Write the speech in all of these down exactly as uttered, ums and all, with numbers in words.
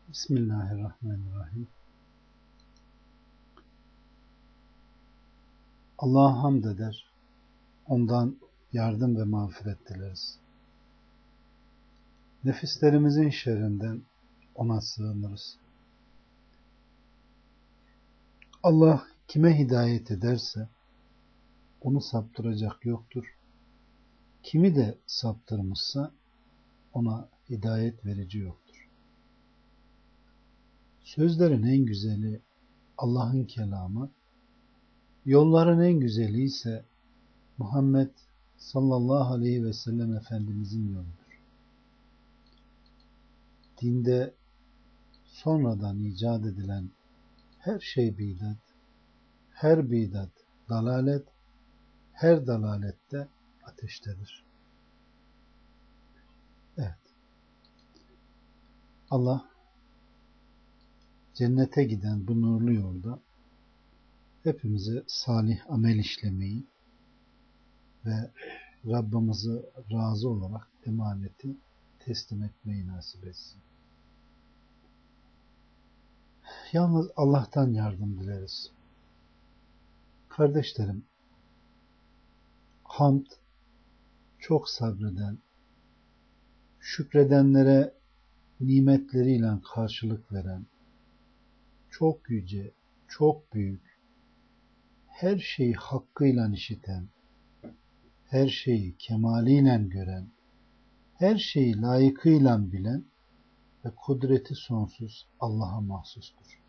Bismillahirrahmanirrahim. Allah'a hamd eder, ondan yardım ve mağfiret dileriz. Nefislerimizin şerrinden ona sığınırız. Allah kime hidayet ederse onu saptıracak yoktur. Kimi de saptırmışsa ona hidayet verici yoktur. Sözlerin en güzeli Allah'ın kelamı, yolların en güzeli ise Muhammed sallallahu aleyhi ve sellem Efendimizin yoludur. Dinde sonradan icat edilen her şey bidat, her bidat dalalet, her dalalette ateştedir. Evet. Allah cennete giden bu nurlu yolda hepimize salih amel işlemeyi ve Rabbimize razı olarak emaneti teslim etmeyi nasip etsin. Yalnız Allah'tan yardım dileriz. Kardeşlerim, hamd çok sabreden, şükredenlere nimetleriyle karşılık veren, çok yüce, çok büyük, her şeyi hakkıyla işiten, her şeyi kemaliyle gören, her şeyi layıkıyla bilen ve kudreti sonsuz Allah'a mahsustur.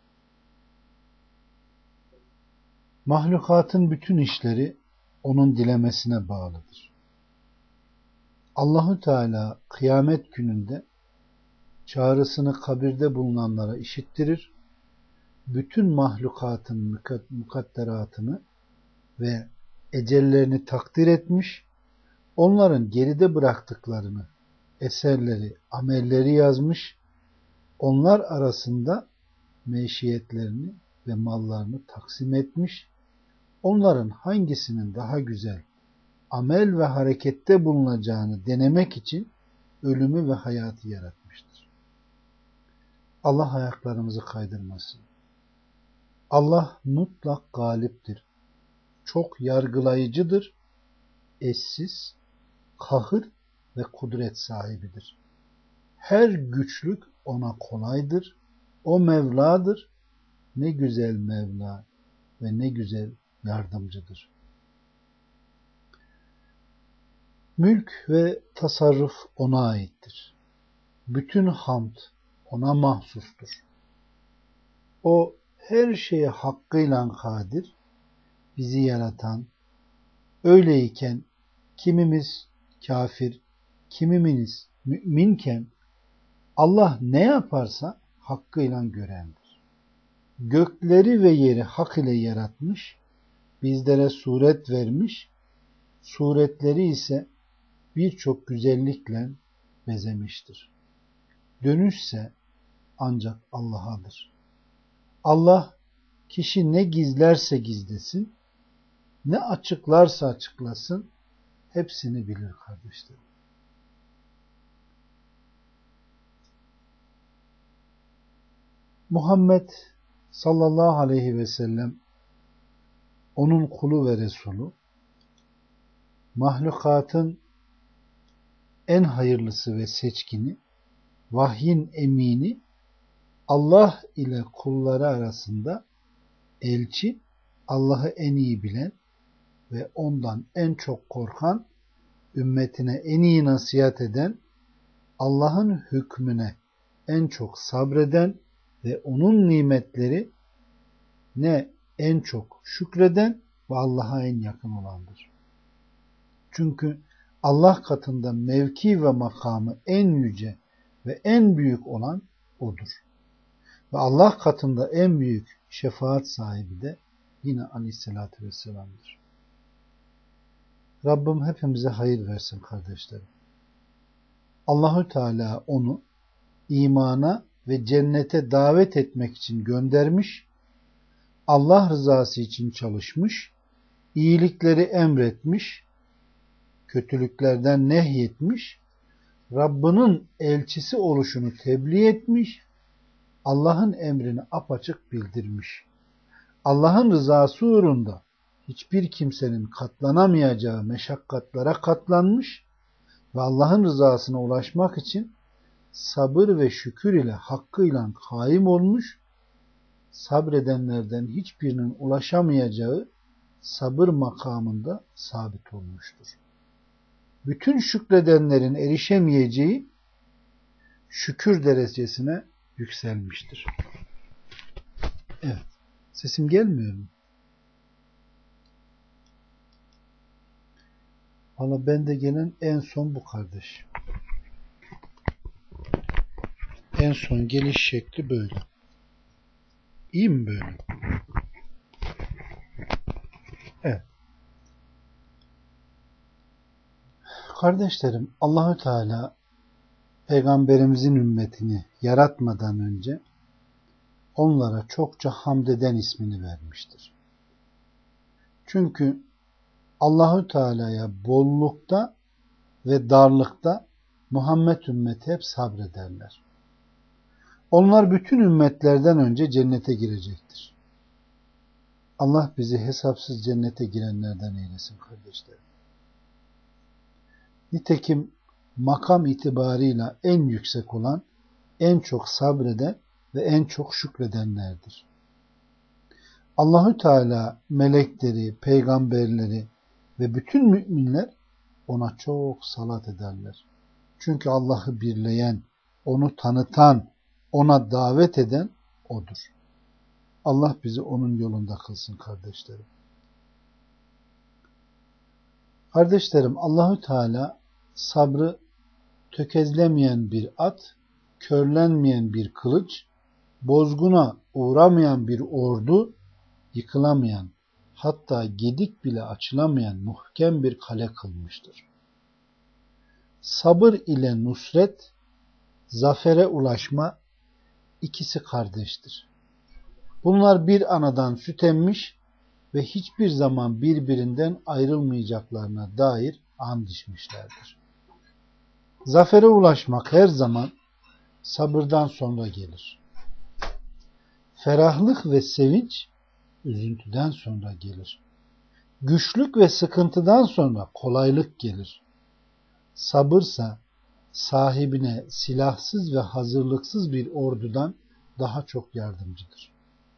Mahlukatın bütün işleri onun dilemesine bağlıdır. Allahu Teala kıyamet gününde çağrısını kabirde bulunanlara işittirir, bütün mahlukatın mukadderatını ve ecellerini takdir etmiş, onların geride bıraktıklarını, eserleri, amelleri yazmış, onlar arasında meşiyetlerini ve mallarını taksim etmiş, onların hangisinin daha güzel amel ve harekette bulunacağını denemek için ölümü ve hayatı yaratmıştır. Allah ayaklarımızı kaydırmasın. Allah mutlak galiptir. Çok yargılayıcıdır. Eşsiz, kahır ve kudret sahibidir. Her güçlük ona kolaydır. O Mevla'dır. Ne güzel Mevla ve ne güzel yardımcıdır. Mülk ve tasarruf ona aittir. Bütün hamd ona mahsustur. O her şeye hakkıyla kadir, bizi yaratan, öyleyken kimimiz kafir, kimimiz müminken Allah ne yaparsa hakkıyla görendir. Gökleri ve yeri hak ile yaratmış, bizlere suret vermiş, suretleri ise birçok güzellikle bezemiştir. Dönüşse ancak Allah'adır. Allah kişi ne gizlerse gizlesin, ne açıklarsa açıklasın, hepsini bilir kardeşlerim. Muhammed sallallahu aleyhi ve sellem onun kulu ve Resulü, mahlukatın en hayırlısı ve seçkini, vahyin emini, Allah ile kulları arasında elçi, Allah'ı en iyi bilen ve ondan en çok korkan, ümmetine en iyi nasihat eden, Allah'ın hükmüne en çok sabreden ve onun nimetleri ne en çok şükreden ve Allah'a en yakın olandır. Çünkü Allah katında mevki ve makamı en yüce ve en büyük olan odur. Ve Allah katında en büyük şefaat sahibi de yine Aleyhisselatü Vesselam'dır. Rabbim hepimize hayır versin kardeşlerim. Allahü Teala onu imana ve cennete davet etmek için göndermiş, Allah rızası için çalışmış, iyilikleri emretmiş, kötülüklerden nehyetmiş, Rabbinin elçisi oluşunu tebliğ etmiş Allah'ın emrini apaçık bildirmiş. Allah'ın rızası uğrunda hiçbir kimsenin katlanamayacağı meşakkatlara katlanmış ve Allah'ın rızasına ulaşmak için sabır ve şükür ile hakkıyla kaim olmuş, sabredenlerden hiçbirinin ulaşamayacağı sabır makamında sabit olmuştur. Bütün şükredenlerin erişemeyeceği şükür derecesine yükselmiştir. Evet. Sesim gelmiyor mu? Valla bende gelen en son bu kardeş. En son geliş şekli böyle. İyi mi böyle? Evet. Kardeşlerim, Allahü Teala Peygamberimizin ümmetini yaratmadan önce onlara çokça hamd eden ismini vermiştir. Çünkü Allahü Teala'ya bollukta ve darlıkta Muhammed ümmeti hep sabrederler. Onlar bütün ümmetlerden önce cennete girecektir. Allah bizi hesapsız cennete girenlerden eylesin kardeşlerim. Nitekim makam itibarıyla en yüksek olan, en çok sabreden ve en çok şükredenlerdir. Allahü Teala melekleri, peygamberleri ve bütün müminler ona çok salat ederler. Çünkü Allah'ı birleyen, onu tanıtan, ona davet eden odur. Allah bizi onun yolunda kılsın kardeşlerim. Kardeşlerim, Allahü Teala sabrı tökezlemeyen bir at, körlenmeyen bir kılıç, bozguna uğramayan bir ordu, yıkılamayan, hatta gedik bile açılamayan muhkem bir kale kılmıştır. Sabır ile nusret, zafere ulaşma ikisi kardeştir. Bunlar bir anadan süt emmiş ve hiçbir zaman birbirinden ayrılmayacaklarına dair and içmişlerdir. Zafere ulaşmak her zaman sabırdan sonra gelir. Ferahlık ve sevinç üzüntüden sonra gelir. Güçlük ve sıkıntıdan sonra kolaylık gelir. Sabırsa sahibine silahsız ve hazırlıksız bir ordudan daha çok yardımcıdır.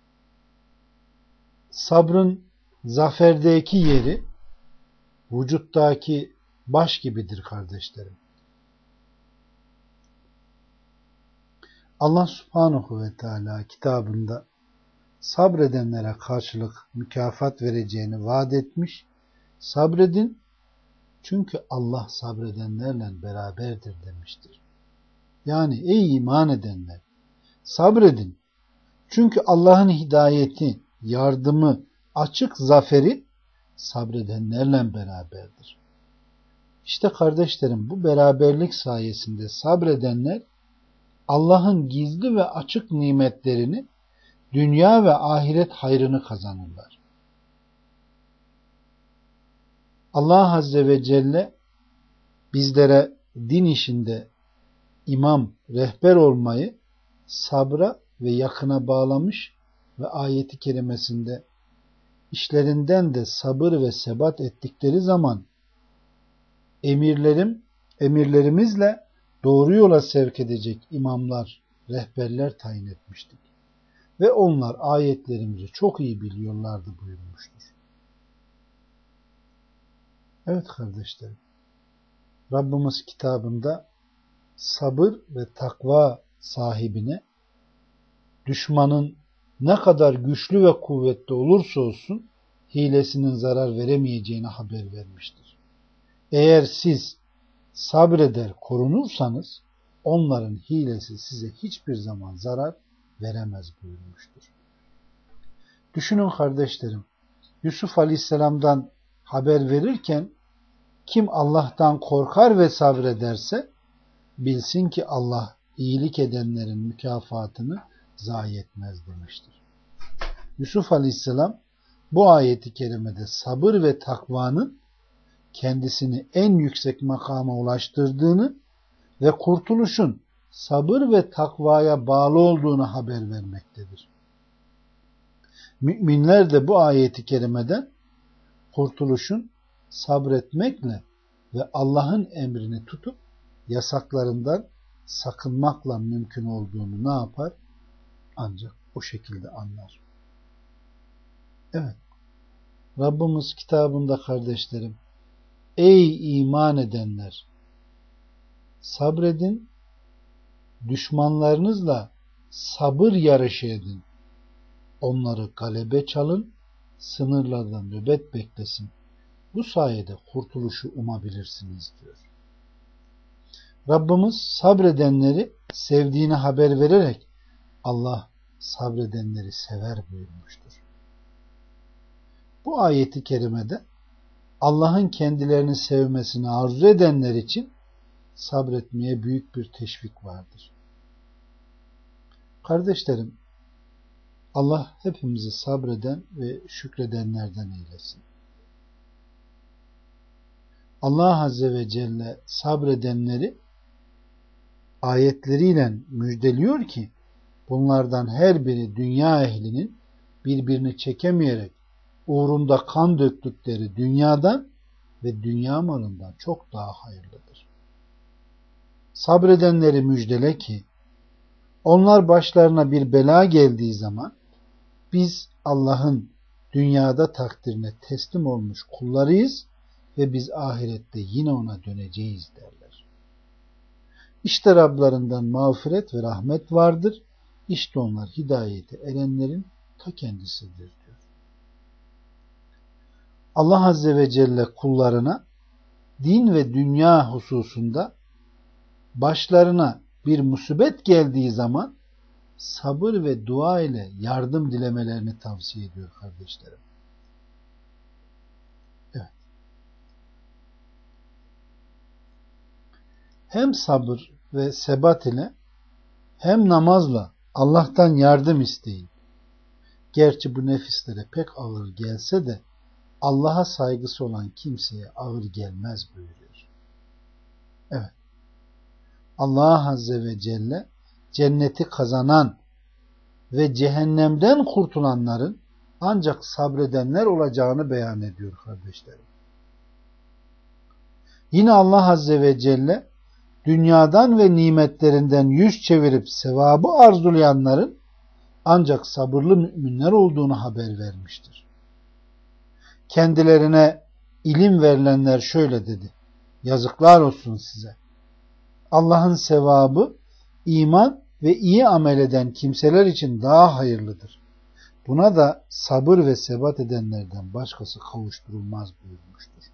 Sabrın zaferdeki yeri vücuttaki baş gibidir kardeşlerim. Allah Subhanahu ve Teala kitabında sabredenlere karşılık mükafat vereceğini vaat etmiş. Sabredin çünkü Allah sabredenlerle beraberdir demiştir. Yani ey iman edenler, sabredin. Çünkü Allah'ın hidayeti, yardımı, açık zaferi sabredenlerle beraberdir. İşte kardeşlerim, bu beraberlik sayesinde sabredenler Allah'ın gizli ve açık nimetlerini, dünya ve ahiret hayrını kazanırlar. Allah Azze ve Celle bizlere din işinde imam, rehber olmayı sabra ve yakına bağlamış ve ayeti kerimesinde işlerinden de sabır ve sebat ettikleri zaman emirlerim, emirlerimizle doğru yola sevk edecek imamlar, rehberler tayin etmiştik. Ve onlar ayetlerimizi çok iyi biliyorlardı buyurmuştur. Evet kardeşlerim, Rabbimiz kitabında sabır ve takva sahibine düşmanın ne kadar güçlü ve kuvvetli olursa olsun hilesinin zarar veremeyeceğini haber vermiştir. Eğer siz sabreder korunursanız onların hilesi size hiçbir zaman zarar veremez buyurmuştur. Düşünün kardeşlerim, Yusuf Aleyhisselam'dan haber verirken kim Allah'tan korkar ve sabrederse bilsin ki Allah iyilik edenlerin mükafatını zayi etmez demiştir. Yusuf Aleyhisselam bu ayeti kerimede sabır ve takvanın kendisini en yüksek makama ulaştırdığını ve kurtuluşun sabır ve takvaya bağlı olduğunu haber vermektedir. Müminler de bu ayeti kerimeden kurtuluşun sabretmekle ve Allah'ın emrini tutup yasaklarından sakınmakla mümkün olduğunu ne yapar? Ancak o şekilde anlar. Evet. Rabbimiz kitabında kardeşlerim, ey iman edenler, sabredin, düşmanlarınızla sabır yarışı edin. Onları galebe çalın, sınırlardan nöbet beklesin. Bu sayede kurtuluşu umabilirsiniz diyor. Rabbimiz sabredenleri sevdiğini haber vererek Allah sabredenleri sever buyurmuştur. Bu ayeti kerimede Allah'ın kendilerini sevmesini arzu edenler için sabretmeye büyük bir teşvik vardır. Kardeşlerim, Allah hepimizi sabreden ve şükredenlerden eylesin. Allah Azze ve Celle sabredenleri ayetleriyle müjdeliyor ki bunlardan her biri dünya ehlinin birbirini çekemeyerek uğrunda kan döktükleri dünyadan ve dünya malından çok daha hayırlıdır. Sabredenleri müjdele ki onlar başlarına bir bela geldiği zaman biz Allah'ın dünyada takdirine teslim olmuş kullarıyız ve biz ahirette yine ona döneceğiz derler. İşte Rablarından mağfiret ve rahmet vardır. İşte onlar hidayete erenlerin ta kendisidir diyor. Allah Azze ve Celle kullarına din ve dünya hususunda başlarına bir musibet geldiği zaman sabır ve dua ile yardım dilemelerini tavsiye ediyor kardeşlerim. Evet. Hem sabır ve sebat ile hem namazla Allah'tan yardım isteyin. Gerçi bu nefislere pek ağır gelse de Allah'a saygısı olan kimseye ağır gelmez buyuruyor. Evet. Allah Azze ve Celle cenneti kazanan ve cehennemden kurtulanların ancak sabredenler olacağını beyan ediyor kardeşlerim. Yine Allah Azze ve Celle dünyadan ve nimetlerinden yüz çevirip sevabı arzulayanların ancak sabırlı müminler olduğunu haber vermiştir. Kendilerine ilim verilenler şöyle dedi: yazıklar olsun size. Allah'ın sevabı iman ve iyi amel eden kimseler için daha hayırlıdır. Buna da sabır ve sebat edenlerden başkası kavuşturulmaz buyurmuştur.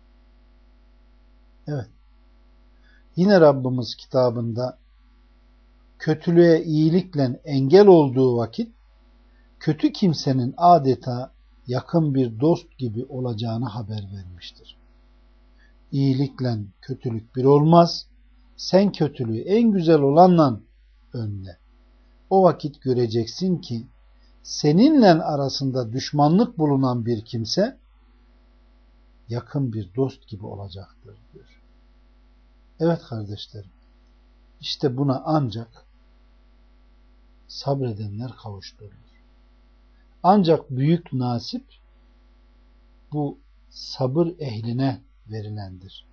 Evet. Yine Rabbimiz kitabında kötülüğe iyilikle engel olduğu vakit kötü kimsenin adeta yakın bir dost gibi olacağını haber vermiştir. İyilikle kötülük bir olmaz. Sen kötülüğü en güzel olanla önle. O vakit göreceksin ki seninle arasında düşmanlık bulunan bir kimse yakın bir dost gibi olacaktır diyor. Evet kardeşlerim, işte buna ancak sabredenler kavuşturulur. Ancak büyük nasip bu sabır ehline verilendir.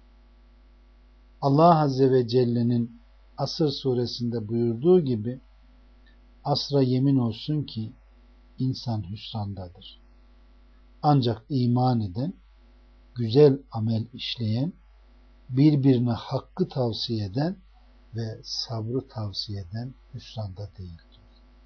Allah Azze ve Celle'nin Asr suresinde buyurduğu gibi asra yemin olsun ki insan hüsrandadır. Ancak iman eden, güzel amel işleyen, birbirine hakkı tavsiye eden ve sabrı tavsiye eden hüsranda değildir.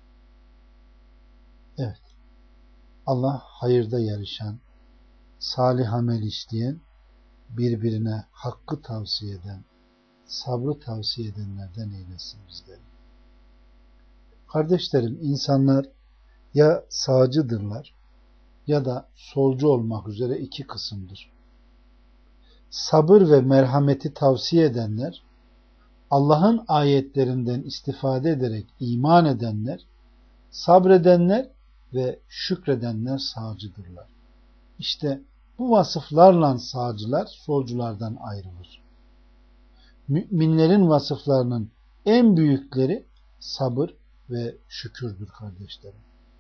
Evet. Allah hayırda yarışan, salih amel işleyen, birbirine hakkı tavsiye eden, sabrı tavsiye edenlerden eylesin bizleri. Kardeşlerim, insanlar ya sağcıdırlar ya da solcu olmak üzere iki kısımdır. Sabır ve merhameti tavsiye edenler, Allah'ın ayetlerinden istifade ederek iman edenler, sabredenler ve şükredenler sağcıdırlar. İşte bu vasıflarla sağcılar solculardan ayrılır. Müminlerin vasıflarının en büyükleri sabır ve şükürdür kardeşlerim.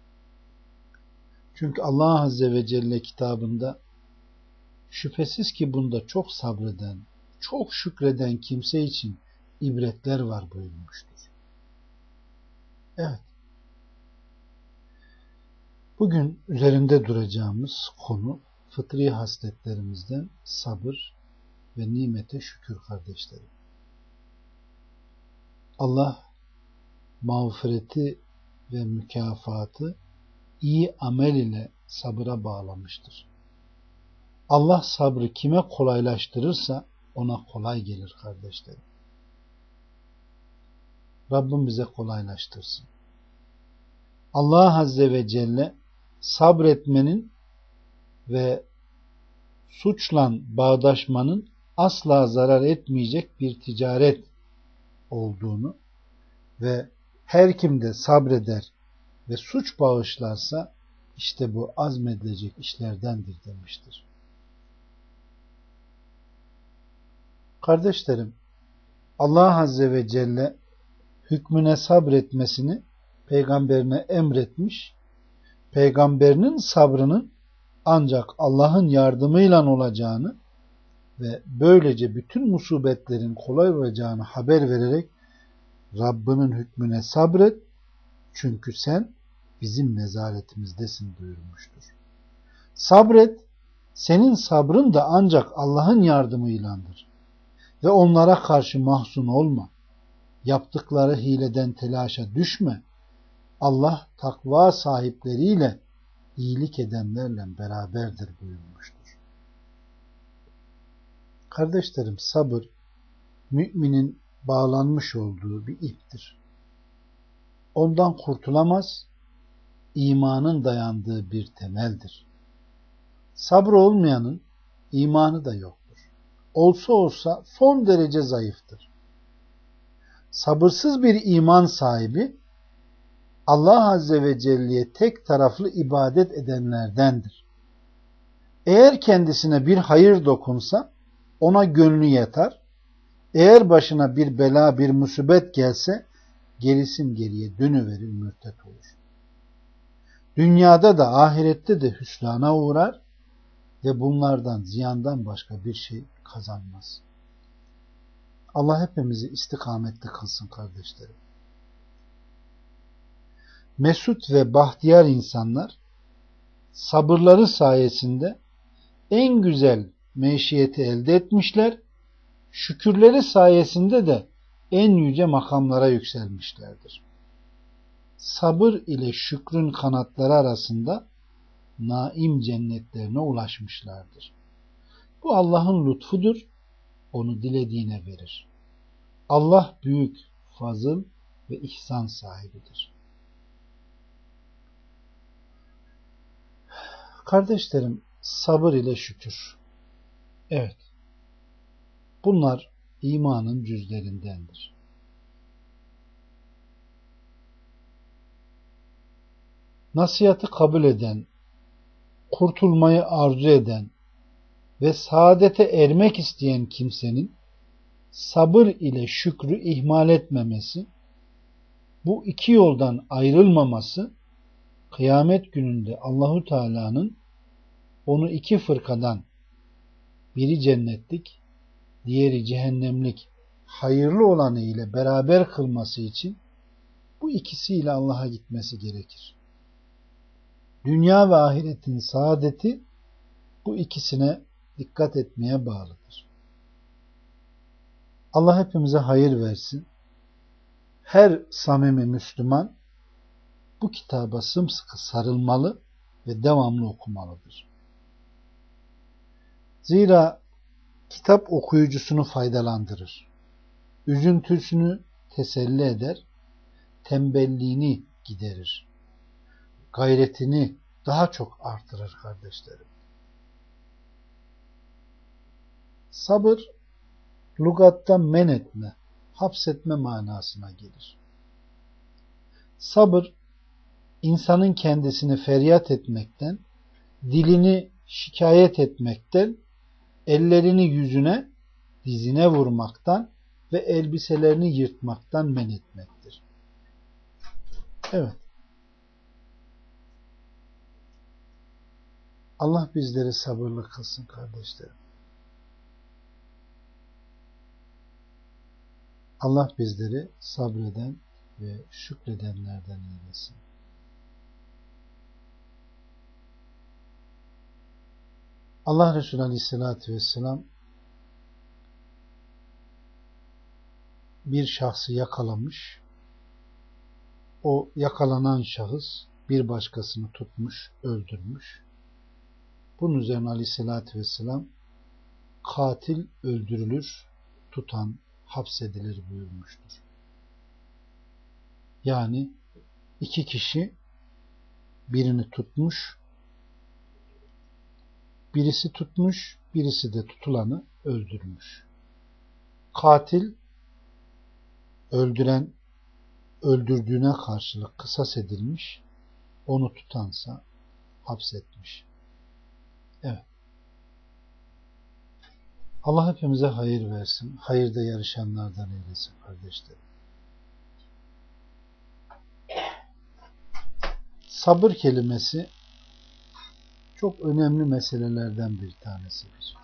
Çünkü Allah Azze ve Celle kitabında şüphesiz ki bunda çok sabreden, çok şükreden kimse için ibretler var buyurmuştur. Evet. Bugün üzerinde duracağımız konu fıtri hasletlerimizden sabır ve nimete şükür kardeşlerim. Allah mağfireti ve mükafatı iyi amel ile sabıra bağlamıştır. Allah sabrı kime kolaylaştırırsa ona kolay gelir kardeşlerim. Rabbim bize kolaylaştırsın. Allah Azze ve Celle sabretmenin ve suçla bağdaşmanın asla zarar etmeyecek bir ticaret olduğunu ve her kim de sabreder ve suç bağışlarsa işte bu azmedilecek işlerdendir demiştir. Kardeşlerim, Allah Azze ve Celle hükmüne sabretmesini peygamberine emretmiş, peygamberinin sabrının ancak Allah'ın yardımıyla olacağını ve böylece bütün musibetlerin kolay olacağını haber vererek Rabbinin hükmüne sabret çünkü sen bizim nezaretimizdesin buyurmuştur. Sabret, senin sabrın da ancak Allah'ın yardımıyladır ve onlara karşı mahzun olma. Yaptıkları hileden telaşa düşme. Allah takva sahipleriyle iyilik edenlerle beraberdir buyurmuştur. Kardeşlerim, sabır müminin bağlanmış olduğu bir iptir. Ondan kurtulamaz, imanın dayandığı bir temeldir. Sabrı olmayanın imanı da yoktur. Olsa olsa son derece zayıftır. Sabırsız bir iman sahibi Allah Azze ve Celle'ye tek taraflı ibadet edenlerdendir. Eğer kendisine bir hayır dokunsa ona gönlü yeter. Eğer başına bir bela, bir musibet gelse gerisin geriye dönüverir, mürtet olur. Dünyada da ahirette de hüsrana uğrar ve bunlardan, ziyandan başka bir şey kazanmaz. Allah hepimizi istikametli kılsın kardeşlerim. Mesut ve bahtiyar insanlar sabırları sayesinde en güzel meşiyeti elde etmişler, şükürleri sayesinde de en yüce makamlara yükselmişlerdir. Sabır ile şükrün kanatları arasında naim cennetlerine ulaşmışlardır. Bu Allah'ın lütfudur, onu dilediğine verir. Allah büyük fazıl ve ihsan sahibidir. Kardeşlerim, sabır ile şükür. Evet, bunlar imanın cüzlerindendir. Nasihatı kabul eden, kurtulmayı arzu eden ve saadete ermek isteyen kimsenin sabır ile şükrü ihmal etmemesi, bu iki yoldan ayrılmaması, kıyamet gününde Allahu Teala'nın onu iki fırkadan, biri cennetlik, diğeri cehennemlik, hayırlı olanı ile beraber kılması için bu ikisiyle Allah'a gitmesi gerekir. Dünya ve ahiretin saadeti bu ikisine dikkat etmeye bağlıdır. Allah hepimize hayır versin. Her samimi Müslüman bu kitaba sımsıkı sarılmalı ve devamlı okumalıdır. Zira kitap okuyucusunu faydalandırır. Üzüntüsünü teselli eder, tembelliğini giderir. Gayretini daha çok artırır kardeşlerim. Sabır, lügatta men etme, hapsetme manasına gelir. Sabır, insanın kendisini feryat etmekten, dilini şikayet etmekten, ellerini yüzüne, dizine vurmaktan ve elbiselerini yırtmaktan men etmektir. Evet. Allah bizleri sabırlı kılsın kardeşlerim. Allah bizleri sabreden ve şükredenlerden eylesin. Allah Resulü Aleyhisselatü Vesselam bir şahsı yakalamış. O yakalanan şahıs bir başkasını tutmuş, öldürmüş. Bunun üzerine Aleyhisselatü Vesselam katil öldürülür, tutan hapsedilir buyurmuştur. Yani iki kişi birini tutmuş, birisi tutmuş, birisi de tutulanı öldürmüş. Katil öldüren öldürdüğüne karşılık kısas edilmiş, onu tutansa hapsetmiş. Evet. Allah hepimize hayır versin. Hayırda yarışanlardan eylesin kardeşlerim. Sabır kelimesi çok önemli meselelerden bir tanesidir.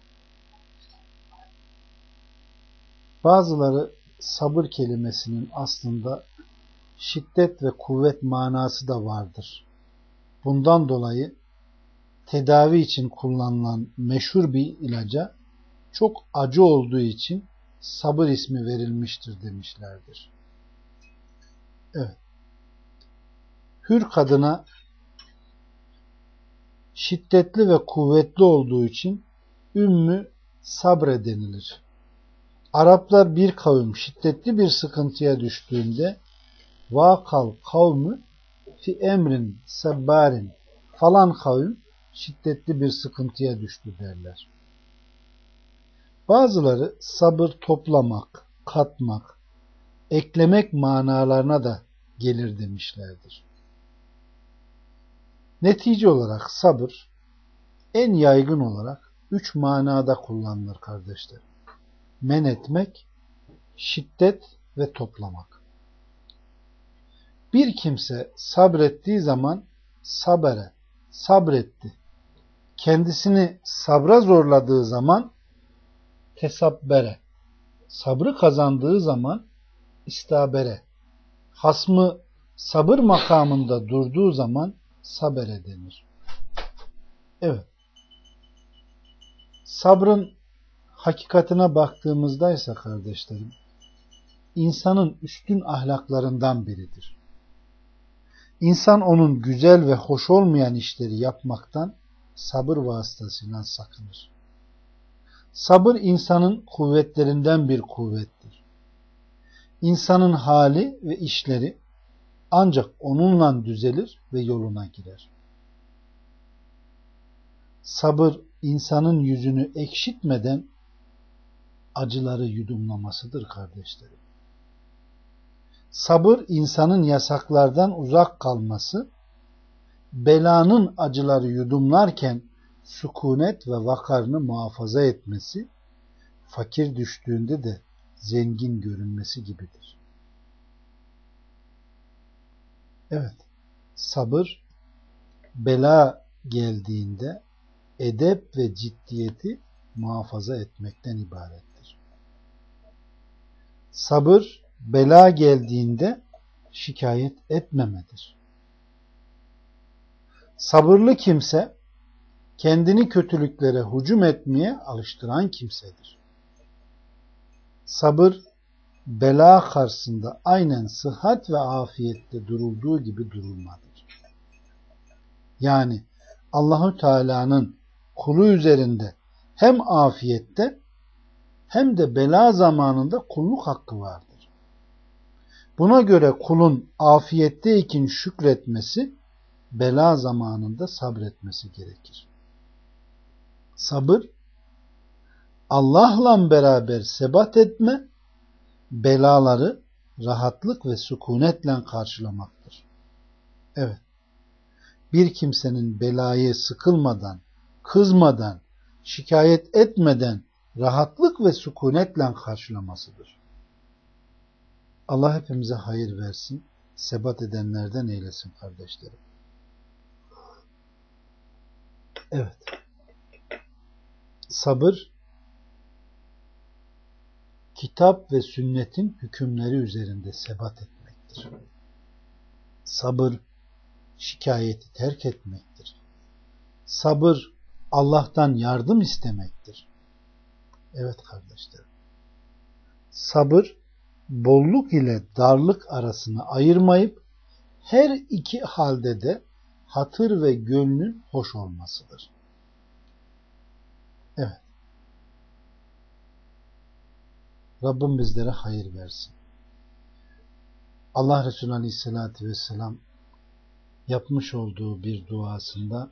Bazıları sabır kelimesinin aslında şiddet ve kuvvet manası da vardır. Bundan dolayı tedavi için kullanılan meşhur bir ilaca çok acı olduğu için sabır ismi verilmiştir demişlerdir. Evet. Hür kadına şiddetli ve kuvvetli olduğu için Ümmü Sabre denilir. Araplar bir kavim şiddetli bir sıkıntıya düştüğünde vakal kavmi fi emrin sebbarin falan kavim şiddetli bir sıkıntıya düştü derler. Bazıları sabır toplamak, katmak, eklemek manalarına da gelir demişlerdir. Netice olarak sabır en yaygın olarak üç manada kullanılır kardeşler. Men etmek, şiddet ve toplamak. Bir kimse sabrettiği zaman sabere, sabretti. Kendisini sabra zorladığı zaman tesabbere, sabrı kazandığı zaman istabere, hasmı sabır makamında durduğu zaman sabere denir. Evet. Sabrın hakikatine baktığımızda ise kardeşlerim, insanın üstün ahlaklarından biridir. İnsan onun güzel ve hoş olmayan işleri yapmaktan sabır vasıtasıyla sakınır. Sabır insanın kuvvetlerinden bir kuvvettir. İnsanın hali ve işleri ancak onunla düzelir ve yoluna girer. Sabır insanın yüzünü ekşitmeden acıları yudumlamasıdır kardeşlerim. Sabır insanın yasaklardan uzak kalması, belanın acıları yudumlarken sükunet ve vakarını muhafaza etmesi, fakir düştüğünde de zengin görünmesi gibidir. Evet, sabır bela geldiğinde edep ve ciddiyeti muhafaza etmekten ibarettir. Sabır bela geldiğinde şikayet etmemedir. Sabırlı kimse kendini kötülüklere hücum etmeye alıştıran kimsedir. Sabır bela karşısında aynen sıhhat ve afiyette durulduğu gibi durulmadır. Yani Allahu Teala'nın kulu üzerinde hem afiyette hem de bela zamanında kulluk hakkı vardır. Buna göre kulun afiyetteyken şükretmesi, bela zamanında sabretmesi gerekir. Sabır, Allah'la beraber sebat etme, belaları rahatlık ve sükunetle karşılamaktır. Evet, bir kimsenin belayı sıkılmadan, kızmadan, şikayet etmeden rahatlık ve sükunetle karşılamasıdır. Allah hepimize hayır versin, sebat edenlerden eylesin kardeşlerim. Evet. Sabır, kitap ve sünnetin hükümleri üzerinde sebat etmektir. Sabır, şikayeti terk etmektir. Sabır, Allah'tan yardım istemektir. Evet kardeşlerim. Sabır, bolluk ile darlık arasını ayırmayıp her iki halde de hatır ve gönlün hoş olmasıdır. Evet. Rabbim bizlere hayır versin. Allah Resulü Aleyhisselatü Vesselam yapmış olduğu bir duasında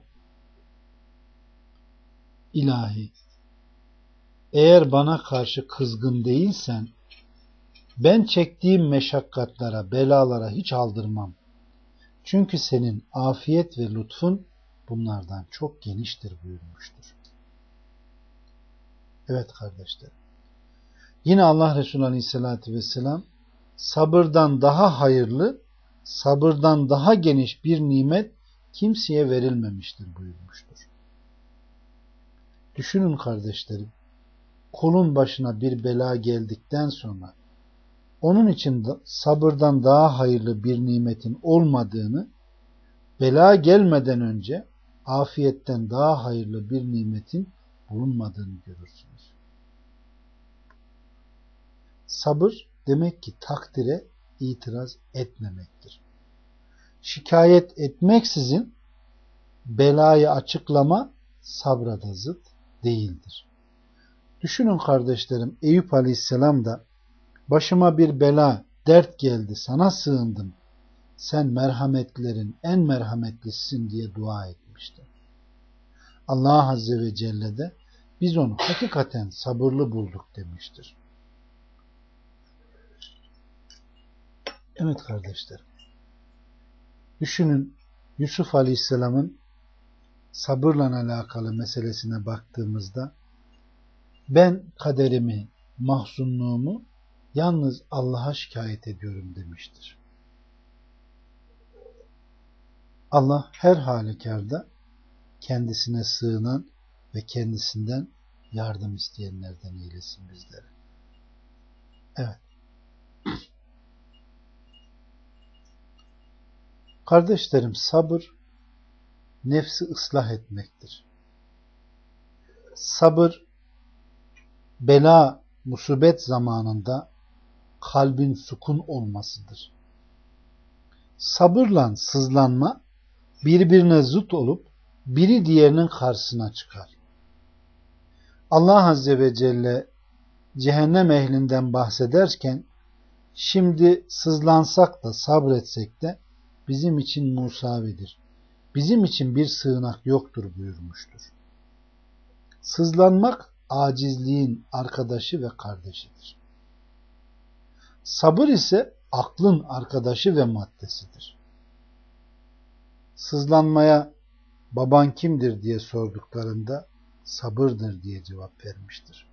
İlahi, eğer bana karşı kızgın değilsen ben çektiğim meşakkatlara, belalara hiç aldırmam. Çünkü senin afiyet ve lütfun bunlardan çok geniştir buyurmuştur. Evet kardeşlerim. Yine Allah Resulü Aleyhisselatü Vesselam sabırdan daha hayırlı, sabırdan daha geniş bir nimet kimseye verilmemiştir buyurmuştur. Düşünün kardeşlerim, kulun başına bir bela geldikten sonra onun için sabırdan daha hayırlı bir nimetin olmadığını, bela gelmeden önce afiyetten daha hayırlı bir nimetin bulunmadığını görürsünüz. Sabır demek ki takdire itiraz etmemektir. Şikayet etmeksizin belayı açıklama sabra da zıt değildir. Düşünün kardeşlerim, Eyüp Aleyhisselam da başıma bir bela, dert geldi, sana sığındım. Sen merhametlerin en merhametlisisin diye dua etmişti. Allah Azze ve Celle de biz onu hakikaten sabırlı bulduk demiştir. Evet kardeşlerim. Düşünün Yusuf Aleyhisselam'ın sabırla alakalı meselesine baktığımızda ben kaderimi, mahzunluğumu yalnız Allah'a şikayet ediyorum demiştir. Allah her halükarda kendisine sığınan ve kendisinden yardım isteyenlerden eylesin bizleri. Evet. Kardeşlerim, sabır nefsi ıslah etmektir. Sabır bela, musibet zamanında kalbin sukun olmasıdır. Sabırla sızlanma birbirine zıt olup biri diğerinin karşısına çıkar. Allah Azze ve Celle cehennem ehlinden bahsederken şimdi sızlansak da sabretsek de bizim için musavidir. Bizim için bir sığınak yoktur buyurmuştur. Sızlanmak acizliğin arkadaşı ve kardeşidir. Sabır ise aklın arkadaşı ve maddesidir. Sızlanmaya baban kimdir diye sorduklarında sabırdır diye cevap vermiştir.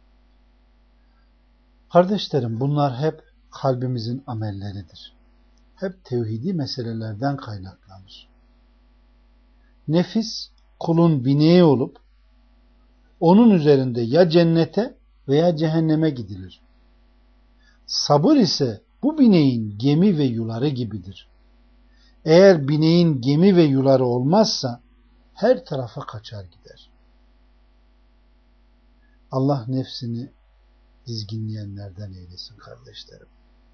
Kardeşlerim, bunlar hep kalbimizin amelleridir. Hep tevhidi meselelerden kaynaklanır. Nefis kulun bineği olup onun üzerinde ya cennete veya cehenneme gidilir. Sabır ise bu bineğin gemi ve yuları gibidir. Eğer bineğin gemi ve yuları olmazsa her tarafa kaçar gider. Allah nefsini dizginleyenlerden eylesin kardeşlerim.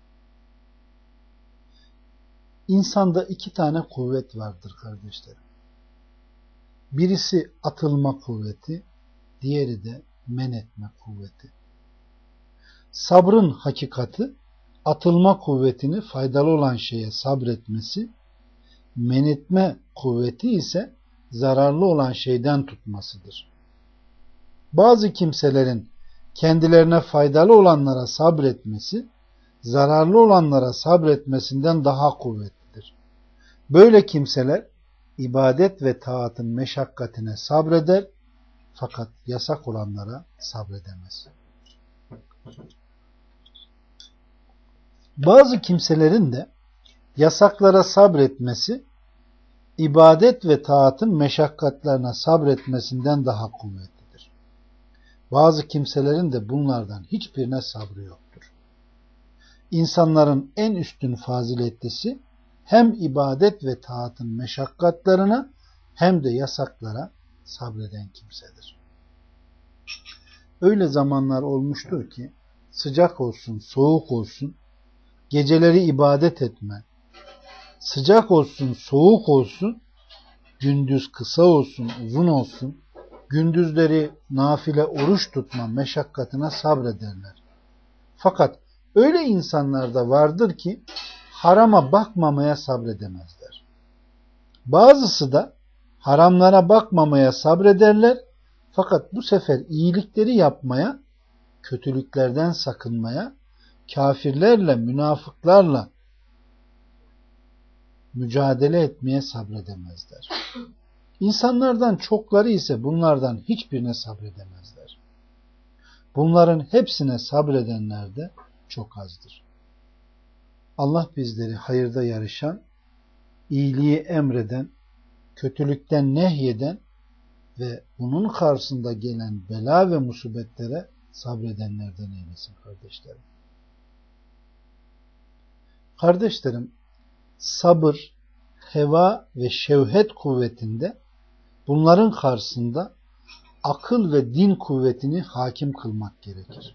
İnsanda iki tane kuvvet vardır kardeşlerim. Birisi atılma kuvveti, diğeri de men etme kuvveti. Sabrın hakikati, atılma kuvvetini faydalı olan şeye sabretmesi, men etme kuvveti ise zararlı olan şeyden tutmasıdır. Bazı kimselerin kendilerine faydalı olanlara sabretmesi, zararlı olanlara sabretmesinden daha kuvvetlidir. Böyle kimseler ibadet ve taatın meşakkatine sabreder, fakat yasak olanlara sabredemez. Bazı kimselerin de yasaklara sabretmesi, ibadet ve taatın meşakkatlerine sabretmesinden daha kuvvetlidir. Bazı kimselerin de bunlardan hiçbirine sabrı yoktur. İnsanların en üstün faziletlisi hem ibadet ve taatın meşakkatlerine hem de yasaklara sabreden kimsedir. Öyle zamanlar olmuştur ki sıcak olsun, soğuk olsun, geceleri ibadet etme, sıcak olsun, soğuk olsun, gündüz kısa olsun, uzun olsun, gündüzleri nafile oruç tutma meşakkatine sabrederler. Fakat öyle insanlar da vardır ki harama bakmamaya sabredemezler. Bazısı da haramlara bakmamaya sabrederler. Fakat bu sefer iyilikleri yapmaya, kötülüklerden sakınmaya, kafirlerle, münafıklarla mücadele etmeye sabredemezler. İnsanlardan çokları ise bunlardan hiçbirine sabredemezler. Bunların hepsine sabredenler de çok azdır. Allah bizleri hayırda yarışan, iyiliği emreden, kötülükten nehyeden ve bunun karşısında gelen bela ve musibetlere sabredenlerden eylesin kardeşlerim. Kardeşlerim, sabır, heva ve şevhet kuvvetinde bunların karşısında akıl ve din kuvvetini hakim kılmak gerekir.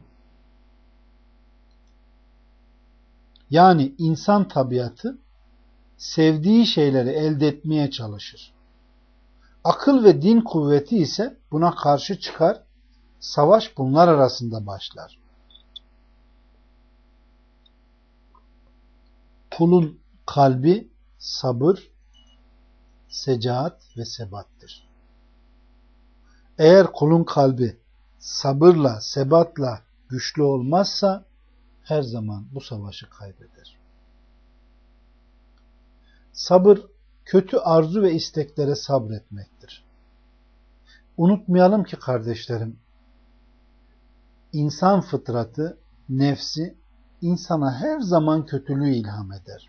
Yani insan tabiatı sevdiği şeyleri elde etmeye çalışır. Akıl ve din kuvveti ise buna karşı çıkar, savaş bunlar arasında başlar. Kulun kalbi sabır, secaat ve sebattır. Eğer kulun kalbi sabırla, sebatla güçlü olmazsa her zaman bu savaşı kaybeder. Sabır, kötü arzu ve isteklere sabretmektir. Unutmayalım ki kardeşlerim, insan fıtratı, nefsi insana her zaman kötülüğü ilham eder.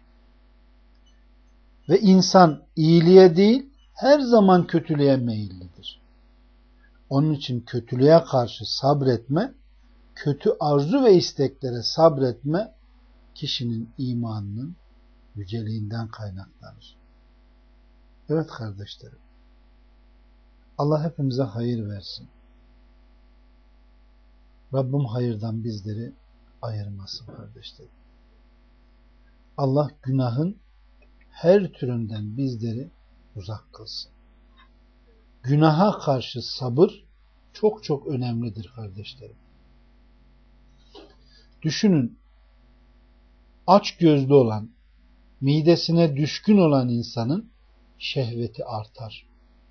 Ve insan iyiliğe değil, her zaman kötülüğe meyillidir. Onun için kötülüğe karşı sabretme, kötü arzu ve isteklere sabretme, kişinin imanının yüceliğinden kaynaklanır. Evet kardeşlerim, Allah hepimize hayır versin. Rabbim hayırdan bizleri ayırmasın kardeşlerim. Allah günahın her türünden bizleri uzak kılsın. Günaha karşı sabır çok çok önemlidir kardeşlerim. Düşünün, aç gözlü olan, midesine düşkün olan insanın şehveti artar.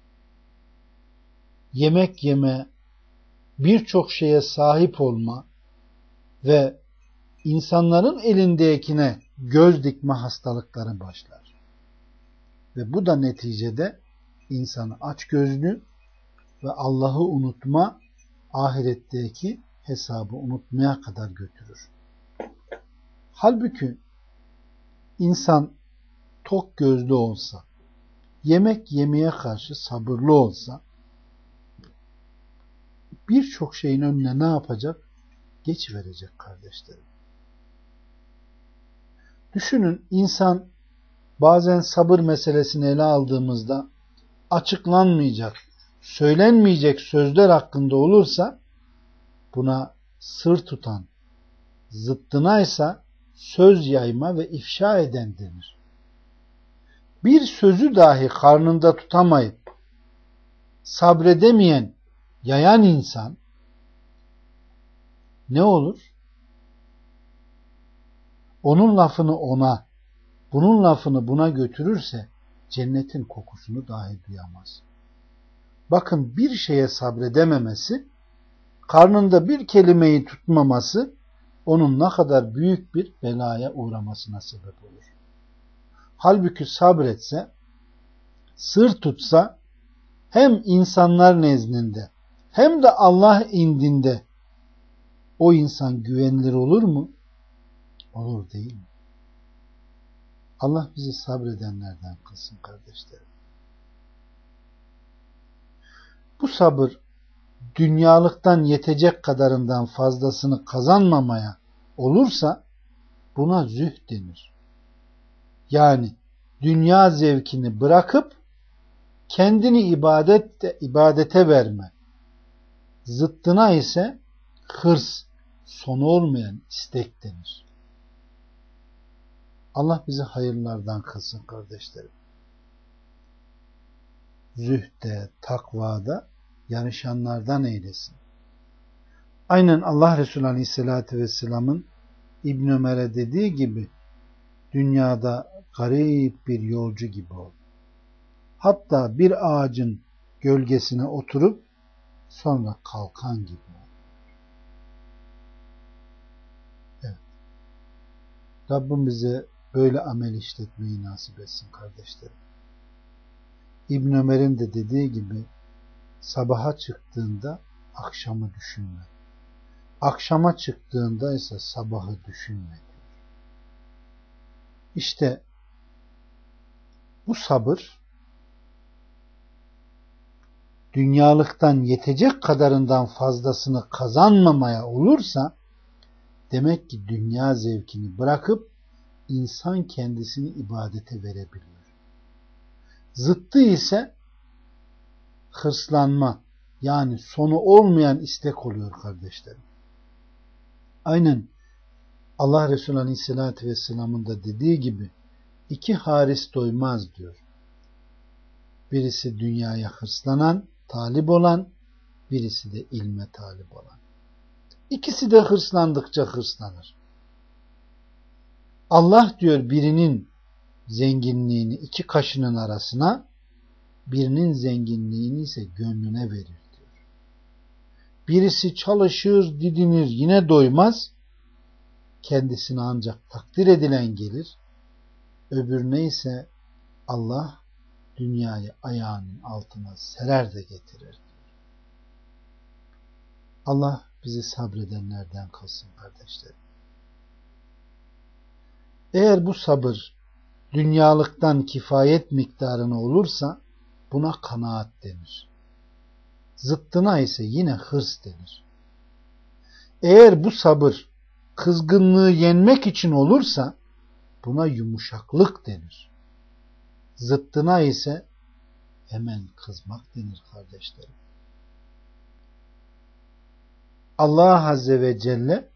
Yemek yeme, birçok şeye sahip olma ve insanların elindekine göz dikme hastalıkları başlar. Ve bu da neticede insanı açgözlü ve Allah'ı unutma, ahiretteki hesabı unutmaya kadar götürür. Halbuki insan tok gözlü olsa, yemek yemeye karşı sabırlı olsa, birçok şeyin önüne ne yapacak? Geç verecek kardeşlerim. Düşünün, insan bazen sabır meselesini ele aldığımızda açıklanmayacak, söylenmeyecek sözler hakkında olursa buna sır tutan, zıttına ise söz yayma ve ifşa eden denir. Bir sözü dahi karnında tutamayıp sabredemeyen, yayan insan ne olur? Onun lafını ona, bunun lafını buna götürürse cennetin kokusunu dahi duyamaz. Bakın, bir şeye sabredememesi, karnında bir kelimeyi tutmaması onun ne kadar büyük bir belaya uğramasına sebep olur. Halbuki sabretse, sır tutsa hem insanlar nezdinde hem de Allah indinde o insan güvenilir olur mu? Olur değil mi? Allah bizi sabredenlerden kılsın kardeşlerim. Bu sabır dünyalıktan yetecek kadarından fazlasını kazanmamaya olursa buna zühd denir. Yani dünya zevkini bırakıp kendini ibadette, ibadete verme. Zıttına ise hırs, sonu olmayan istek denir. Allah bizi hayırlardan kılsın kardeşlerim. Zühde, takvada yarışanlardan eylesin. Aynen Allah Resulü Aleyhisselatü Vesselam'ın İbn Ömer'e dediği gibi dünyada garip bir yolcu gibi ol. Hatta bir ağacın gölgesine oturup sonra kalkan gibi ol. Evet. Rabbim bize böyle amel işletmeyi nasip etsin kardeşlerim. İbn Ömer'in de dediği gibi sabaha çıktığında akşamı düşünme. Akşama çıktığında ise sabahı düşünme diyor. İşte bu sabır dünyalıktan yetecek kadarından fazlasını kazanmamaya olursa demek ki dünya zevkini bırakıp insan kendisini ibadete verebiliyor. Zıttı ise hırslanma, yani sonu olmayan istek oluyor kardeşlerim. Aynen Allah Resulü Aleyhisselatü Vesselam'ın da dediği gibi iki haris doymaz diyor. Birisi dünyaya hırslanan, talip olan, birisi de ilme talip olan. İkisi de hırslandıkça hırslanır. Allah diyor birinin zenginliğini iki kaşının arasına, birinin zenginliğini ise gönlüne verir diyor. Birisi çalışır, didinir, yine doymaz. Kendisine ancak takdir edilen gelir. Öbürüne ise Allah dünyayı ayağının altına serer de getirir. Allah bizi sabredenlerden kılsın kardeşlerim. Eğer bu sabır dünyalıktan kifayet miktarına olursa buna kanaat denir. Zıttına ise yine hırs denir. Eğer bu sabır kızgınlığı yenmek için olursa buna yumuşaklık denir. Zıttına ise hemen kızmak denir kardeşlerim. Allah Azze ve Celle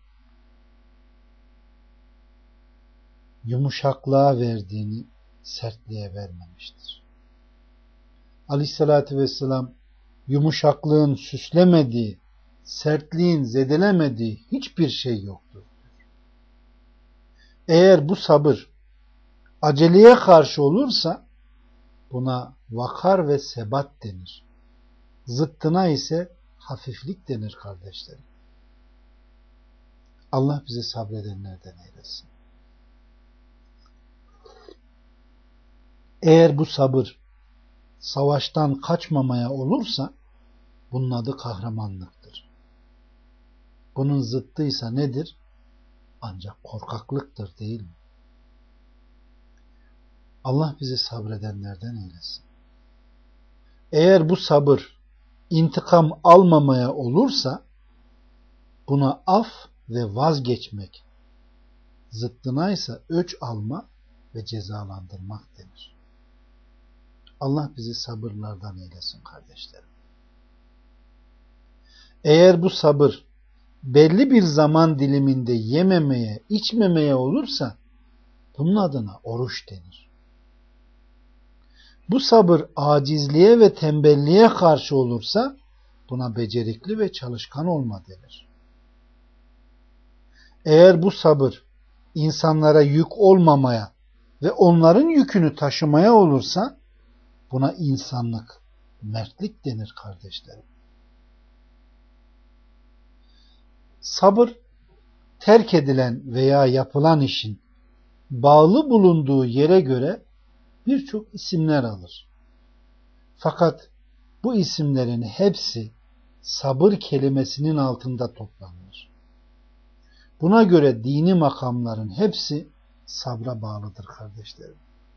yumuşaklığa verdiğini sertliğe vermemiştir. Aleyhissalatü vesselam yumuşaklığın süslemediği, sertliğin zedelemediği hiçbir şey yoktur. Eğer bu sabır aceleye karşı olursa buna vakar ve sebat denir. Zıttına ise hafiflik denir kardeşlerim. Allah bizi sabredenlerden eylesin. Eğer bu sabır savaştan kaçmamaya olursa bunun adı kahramanlıktır. Bunun zıttıysa nedir? Ancak korkaklıktır, değil mi? Allah bizi sabredenlerden eylesin. Eğer bu sabır intikam almamaya olursa buna af ve vazgeçmek, zıttına ise öç alma ve cezalandırmak denir. Allah bizi sabırlardan eylesin kardeşlerim. Eğer bu sabır belli bir zaman diliminde yememeye, içmemeye olursa bunun adına oruç denir. Bu sabır acizliğe ve tembelliğe karşı olursa buna becerikli ve çalışkan olma denir. Eğer bu sabır insanlara yük olmamaya ve onların yükünü taşımaya olursa buna insanlık, mertlik denir kardeşlerim. Sabır, terk edilen veya yapılan işin bağlı bulunduğu yere göre birçok isimler alır. Fakat bu isimlerin hepsi sabır kelimesinin altında toplanır. Buna göre dini makamların hepsi sabra bağlıdır kardeşlerim.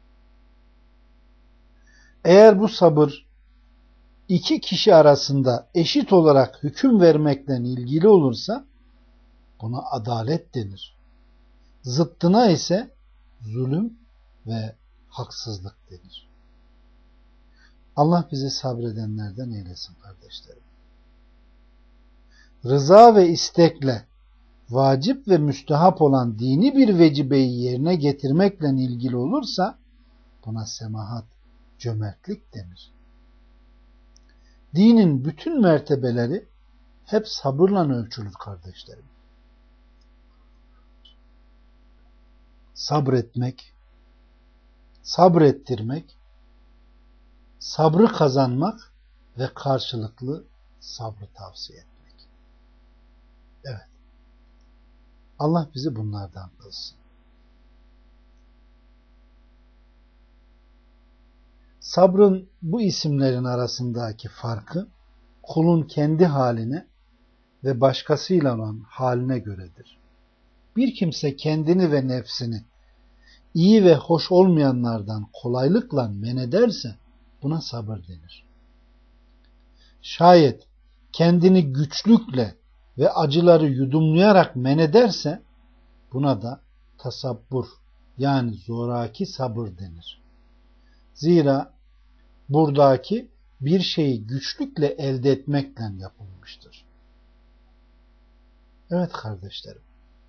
Eğer bu sabır iki kişi arasında eşit olarak hüküm vermekle ilgili olursa buna adalet denir. Zıttına ise zulüm ve haksızlık denir. Allah bizi sabredenlerden eylesin kardeşlerim. Rıza ve istekle vacip ve müstehap olan dini bir vecibeyi yerine getirmekle ilgili olursa buna semahat, cömertlik denir. Dinin bütün mertebeleri hep sabırla ölçülür kardeşlerim. Sabretmek, sabrettirmek, sabrı kazanmak ve karşılıklı sabrı tavsiye etmek. Evet. Allah bizi bunlardan kılsın. Sabrın bu isimlerin arasındaki farkı kulun kendi haline ve başkasıyla olan haline göredir. Bir kimse kendini ve nefsini iyi ve hoş olmayanlardan kolaylıkla men ederse buna sabır denir. Şayet kendini güçlükle ve acıları yudumlayarak men ederse buna da tasabbur yani zoraki sabır denir. Zira buradaki bir şeyi güçlükle elde etmekle yapılmıştır. Evet kardeşlerim.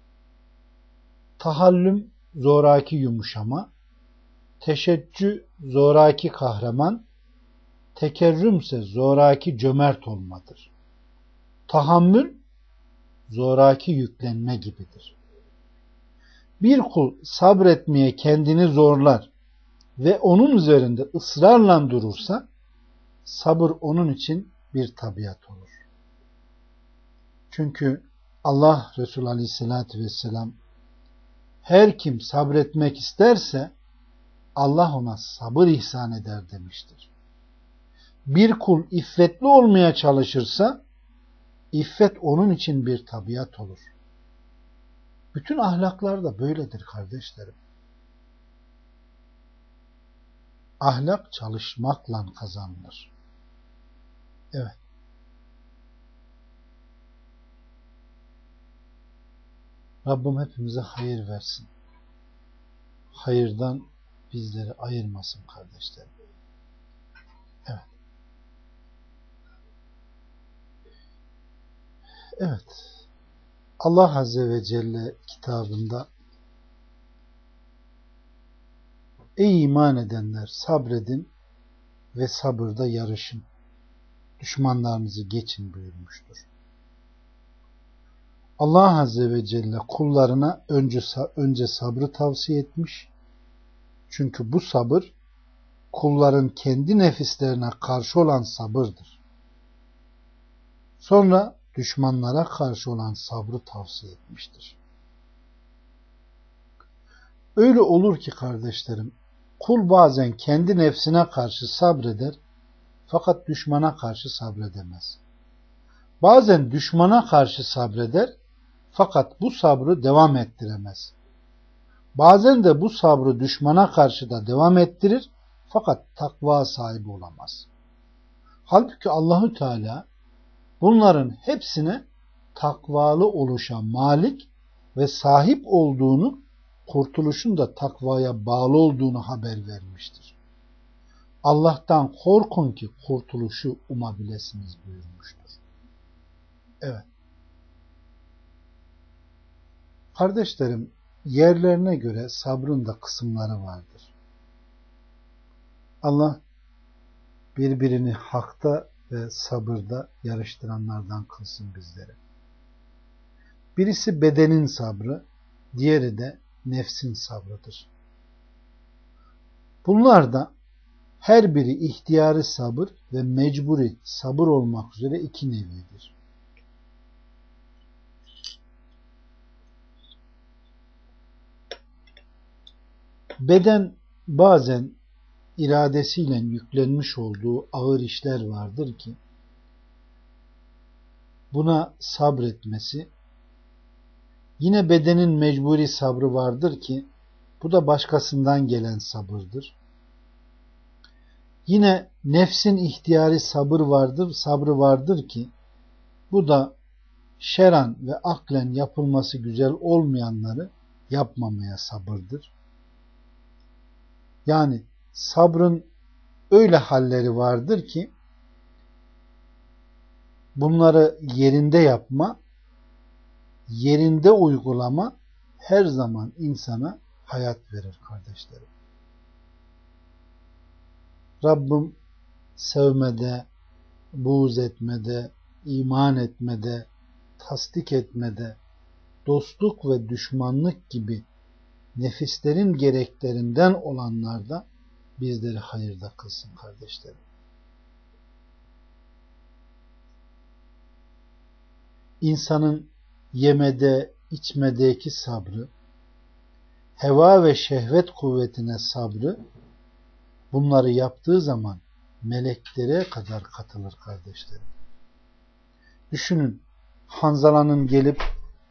Tahallüm zoraki yumuşama, teşeccü zoraki kahraman, tekerrümse zoraki cömert olmadır. Tahammül zoraki yüklenme gibidir. Bir kul sabretmeye kendini zorlar ve onun üzerinde ısrarla durursa sabır onun için bir tabiat olur. Çünkü Allah Resulü Aleyhisselatü Vesselam her kim sabretmek isterse Allah ona sabır ihsan eder demiştir. Bir kul iffetli olmaya çalışırsa iffet onun için bir tabiat olur. Bütün ahlaklar da böyledir kardeşlerim. Ahlak çalışmakla kazanılır. Evet. Rabbim hepimize hayır versin. Hayırdan bizleri ayırmasın kardeşlerim. Evet. Evet. Allah Azze ve Celle kitabında ey iman edenler sabredin ve sabırda yarışın. Düşmanlarınızı geçin buyurmuştur. Allah Azze ve Celle kullarına önce, önce sabrı tavsiye etmiş. Çünkü bu sabır kulların kendi nefislerine karşı olan sabırdır. Sonra düşmanlara karşı olan sabrı tavsiye etmiştir. Öyle olur ki kardeşlerim, kul bazen kendi nefsine karşı sabreder fakat düşmana karşı sabredemez. Bazen düşmana karşı sabreder fakat bu sabrı devam ettiremez. Bazen de bu sabrı düşmana karşı da devam ettirir fakat takva sahibi olamaz. Halbuki Allahü Teala bunların hepsine takvalı oluşa malik ve sahip olduğunu, kurtuluşun da takvaya bağlı olduğunu haber vermiştir. Allah'tan korkun ki kurtuluşu umabilirsiniz buyurmuştur. Evet. Kardeşlerim, yerlerine göre sabrın da kısımları vardır. Allah birbirini hakta ve sabırda yarıştıranlardan kılsın bizleri. Birisi bedenin sabrı, diğeri de nefsin sabrıdır. Bunlar da her biri ihtiyari sabır ve mecburi sabır olmak üzere iki nevidir. Beden bazen iradesiyle yüklenmiş olduğu ağır işler vardır ki buna sabretmesi, yine bedenin mecburi sabrı vardır ki Bu da başkasından gelen sabırdır. Yine nefsin ihtiyari sabır vardır, sabrı vardır ki bu da şeran ve aklen yapılması güzel olmayanları yapmamaya sabırdır. Yani sabrın öyle halleri vardır ki bunları yerinde yapma, yerinde uygulama her zaman insana hayat verir kardeşlerim. Rabbim sevmede, buğz etmede, iman etmede, tasdik etmede, dostluk ve düşmanlık gibi nefislerin gereklerinden olanlarda bizleri hayırda kılsın kardeşlerim. İnsanın yemede, içmedeki sabrı, heva ve şehvet kuvvetine sabrı, bunları yaptığı zaman meleklere kadar katılır kardeşlerim. Düşünün, Hanzala'nın gelip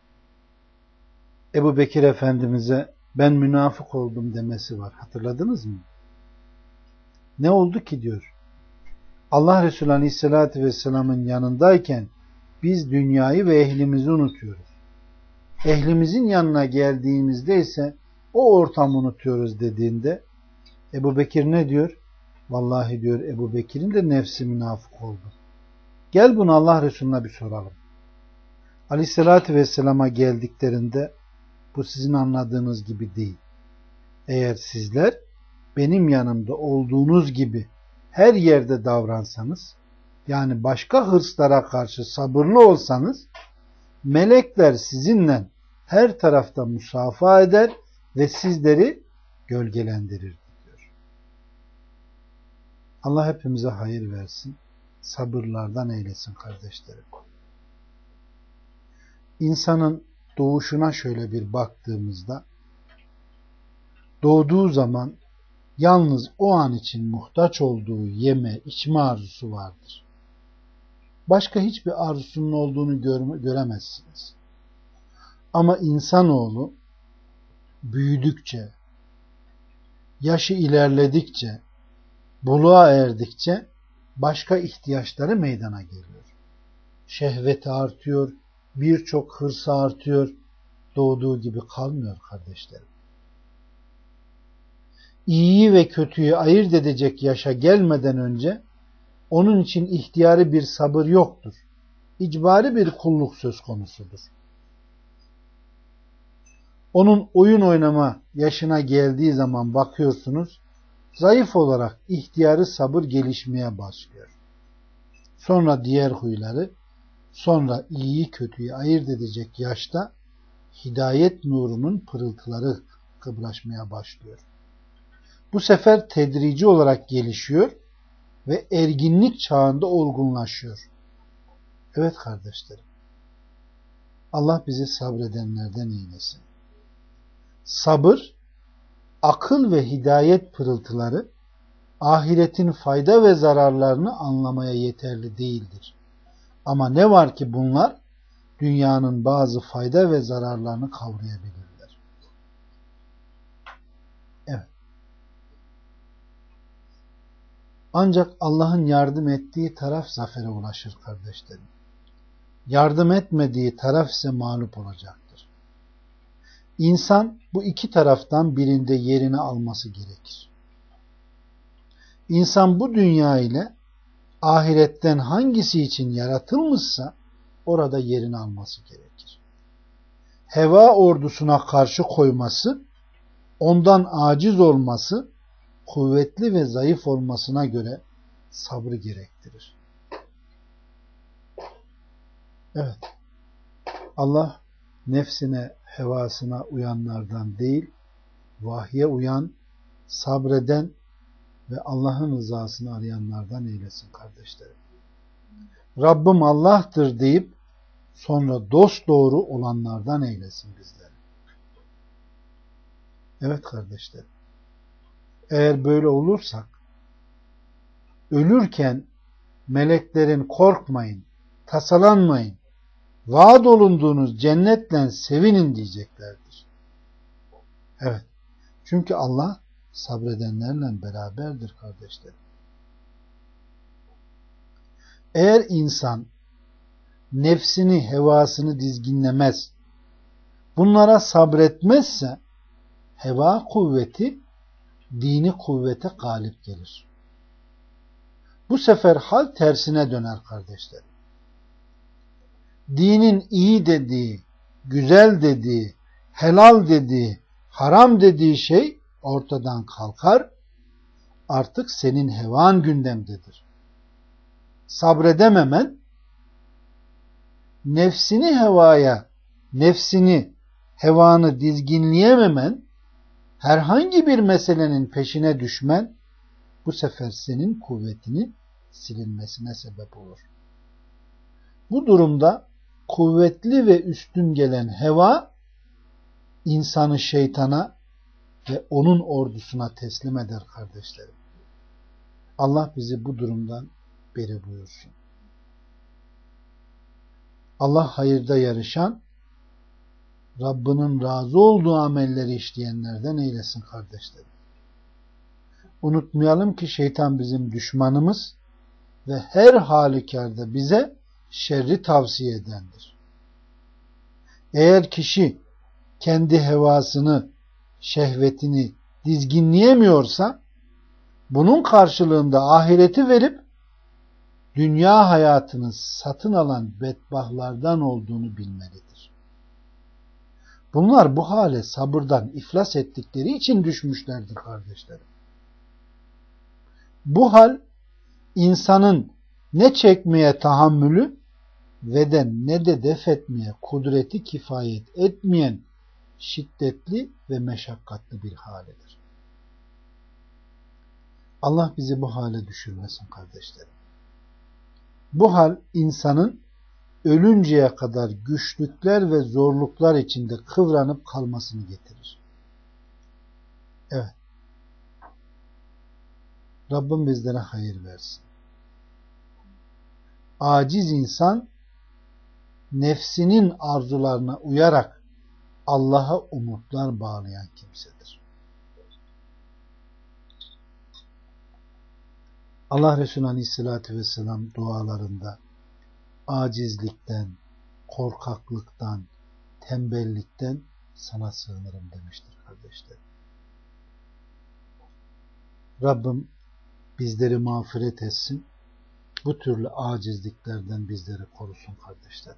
Ebu Bekir Efendimiz'e ben münafık oldum demesi var. Hatırladınız mı? Ne oldu ki diyor. Allah Resulü Aleyhisselatü Vesselam'ın yanındayken biz dünyayı ve ehlimizi unutuyoruz. Ehlimizin yanına geldiğimizde ise o ortamı unutuyoruz dediğinde Ebu Bekir ne diyor? Vallahi diyor Ebu Bekir'in de nefsi münafık oldu. Gel bunu Allah Resulü'ne bir soralım. Aleyhisselatü Vesselam'a geldiklerinde bu sizin anladığınız gibi değil. Eğer sizler benim yanımda olduğunuz gibi her yerde davransanız, yani başka hırslara karşı sabırlı olsanız, melekler sizinle her tarafta musafaha eder ve sizleri gölgelendirir diyor. Allah hepimize hayır versin, sabırlardan eylesin kardeşlerim. İnsanın doğuşuna şöyle bir baktığımızda, doğduğu zaman yalnız o an için muhtaç olduğu yeme, içme arzusu vardır. Başka hiçbir arzusunun olduğunu görme, göremezsiniz. Ama insanoğlu büyüdükçe, yaşı ilerledikçe, buluğa erdikçe başka ihtiyaçları meydana geliyor. Şehveti artıyor, birçok hırsı artıyor, doğduğu gibi kalmıyor kardeşlerim. İyiyi ve kötüyü ayırt edecek yaşa gelmeden önce onun için ihtiyari bir sabır yoktur. İcbari bir kulluk söz konusudur. Onun oyun oynama yaşına geldiği zaman bakıyorsunuz, zayıf olarak ihtiyari sabır gelişmeye başlıyor. Sonra diğer huyları, sonra iyiyi kötüyü ayırt edecek yaşta hidayet nurunun pırıltıları kıbraşmaya başlıyor. Bu sefer tedrici olarak gelişiyor ve erginlik çağında olgunlaşıyor. Evet kardeşlerim, Allah bizi sabredenlerden eylesin. Sabır, akıl ve hidayet pırıltıları ahiretin fayda ve zararlarını anlamaya yeterli değildir. Ama ne var ki bunlar dünyanın bazı fayda ve zararlarını kavrayabilirler. Evet. Ancak Allah'ın yardım ettiği taraf zafere ulaşır kardeşlerim. Yardım etmediği taraf ise mağlup olacaktır. İnsan bu iki taraftan birinde yerini alması gerekir. İnsan bu dünya ile ahiretten hangisi için yaratılmışsa orada yerini alması gerekir. Heva ordusuna karşı koyması, ondan aciz olması, kuvvetli ve zayıf olmasına göre sabrı gerektirir. Evet, Allah nefsine, hevasına uyanlardan değil, vahye uyan, sabreden ve Allah'ın rızasını arayanlardan eylesin kardeşlerim. Rabbim Allah'tır deyip sonra dosdoğru olanlardan eylesin bizleri. Evet kardeşlerim. Eğer böyle olursak ölürken meleklerin korkmayın, tasalanmayın, vaat olunduğunuz cennetle sevinin diyeceklerdir. Evet. Çünkü Allah sabredenlerle beraberdir kardeşlerim. Eğer insan nefsini, hevasını dizginlemez, bunlara sabretmezse heva kuvveti dini kuvvete galip gelir. Bu sefer hal tersine döner kardeşlerim. Dinin iyi dediği, güzel dediği, helal dediği, haram dediği şey ortadan kalkar. Artık senin hevan gündemdedir. Sabredememen, nefsini hevaya, nefsini, hevanı dizginleyememen, herhangi bir meselenin peşine düşmen, bu sefer senin kuvvetinin silinmesine sebep olur. Bu durumda kuvvetli ve üstün gelen heva, insanı şeytana ve onun ordusuna teslim eder kardeşlerim. Allah bizi bu durumdan beri buyursun. Allah hayırda yarışan, Rabbinin razı olduğu amelleri işleyenlerden eylesin kardeşlerim. Unutmayalım ki şeytan bizim düşmanımız ve her halükarda bize şerri tavsiye edendir. Eğer kişi kendi hevasını, şehvetini dizginleyemiyorsa, bunun karşılığında ahireti verip dünya hayatını satın alan bedbahtlardan olduğunu bilmelidir. Bunlar bu hale sabırdan iflas ettikleri için düşmüşlerdir kardeşlerim. Bu hal insanın ne çekmeye tahammülü ve de ne de def etmeye kudreti kifayet etmeyen şiddetli ve meşakkatli bir halidir. Allah bizi bu hale düşürmesin kardeşlerim. Bu hal insanın ölünceye kadar güçlükler ve zorluklar içinde kıvranıp kalmasını getirir. Evet. Rabbim bizlere hayır versin. Aciz insan nefsinin arzularına uyarak Allah'a umutlar bağlayan kimsedir. Allah Resulü Aleyhisselatü Vesselam dualarında acizlikten, korkaklıktan, tembellikten sana sığınırım demiştir kardeşlerim. Rabbim bizleri mağfiret etsin. Bu türlü acizliklerden bizleri korusun kardeşlerim.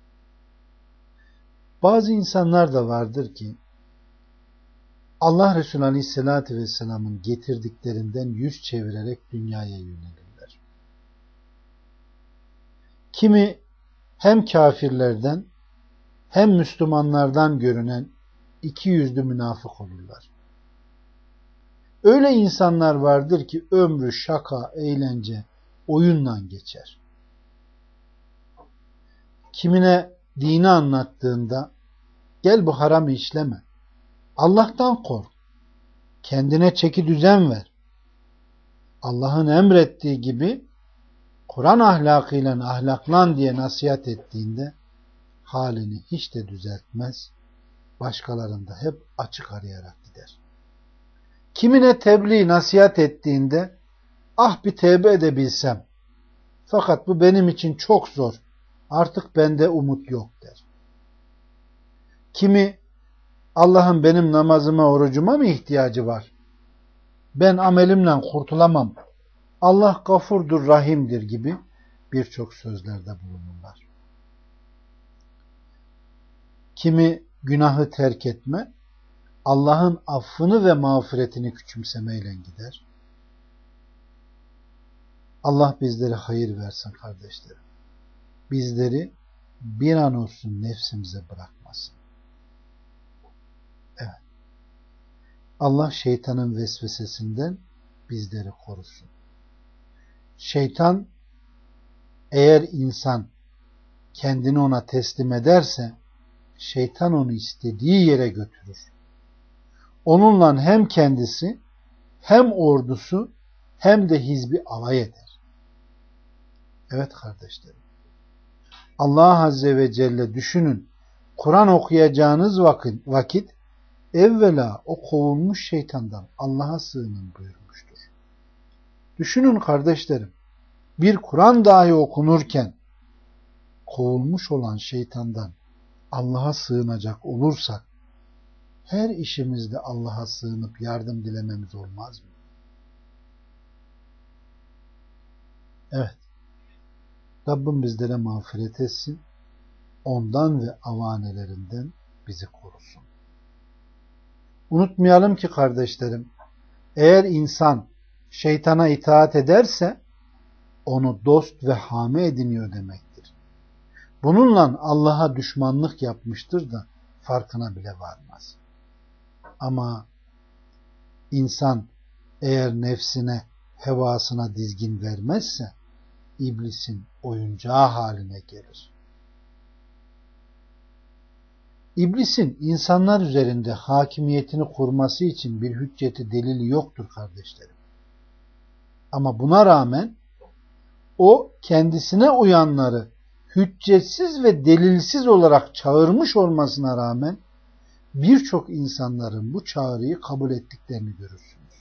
Bazı insanlar da vardır ki Allah Resulü Aleyhisselatü Vesselam'ın getirdiklerinden yüz çevirerek dünyaya yönelirler. Kimi hem kafirlerden hem Müslümanlardan görünen iki yüzlü münafık olurlar. Öyle insanlar vardır ki ömrü şaka, eğlence, oyunla geçer. Kimine dini anlattığında gel bu haramı işleme, Allah'tan kork, kendine çeki düzen ver, Allah'ın emrettiği gibi Kur'an ahlakıyla ahlaklan diye nasihat ettiğinde halini hiç de düzeltmez, başkalarında hep açık arayarak gider. Kimine tebliğ nasihat ettiğinde ah bir tevbe edebilsem, fakat bu benim için çok zor, artık bende umut yok der. Kimi Allah'ın benim namazıma, orucuma mı ihtiyacı var? Ben amelimle kurtulamam. Allah gafurdur, rahimdir gibi birçok sözlerde bulunurlar. Kimi günahı terk etme, Allah'ın affını ve mağfiretini küçümsemeyle gider. Allah bizlere hayır versin kardeşlerim. Bizleri bir an olsun nefsimize bırakmasın. Evet. Allah şeytanın vesvesesinden bizleri korusun. Şeytan eğer insan kendini ona teslim ederse şeytan onu istediği yere götürür. Onunla hem kendisi hem ordusu hem de hizbi alay eder. Evet kardeşlerim. Allah Azze ve Celle düşünün. Kur'an okuyacağınız vakit, vakit evvela o kovulmuş şeytandan Allah'a sığının buyurmuştur. Düşünün kardeşlerim, bir Kur'an dahi okunurken kovulmuş olan şeytandan Allah'a sığınacak olursak, her işimizde Allah'a sığınıp yardım dilememiz olmaz mı? Evet. Rabbim bizlere mağfiret etsin. Ondan ve avanelerinden bizi korusun. Unutmayalım ki kardeşlerim, eğer insan şeytana itaat ederse onu dost ve hami ediniyor demektir. Bununla Allah'a düşmanlık yapmıştır da farkına bile varmaz. Ama insan eğer nefsine, hevasına dizgin vermezse iblisin oyuncağı haline gelir. İblisin insanlar üzerinde hakimiyetini kurması için bir hücceti, delili yoktur kardeşlerim. Ama buna rağmen o kendisine uyanları hüccetsiz ve delilsiz olarak çağırmış olmasına rağmen birçok insanların bu çağrıyı kabul ettiklerini görürsünüz.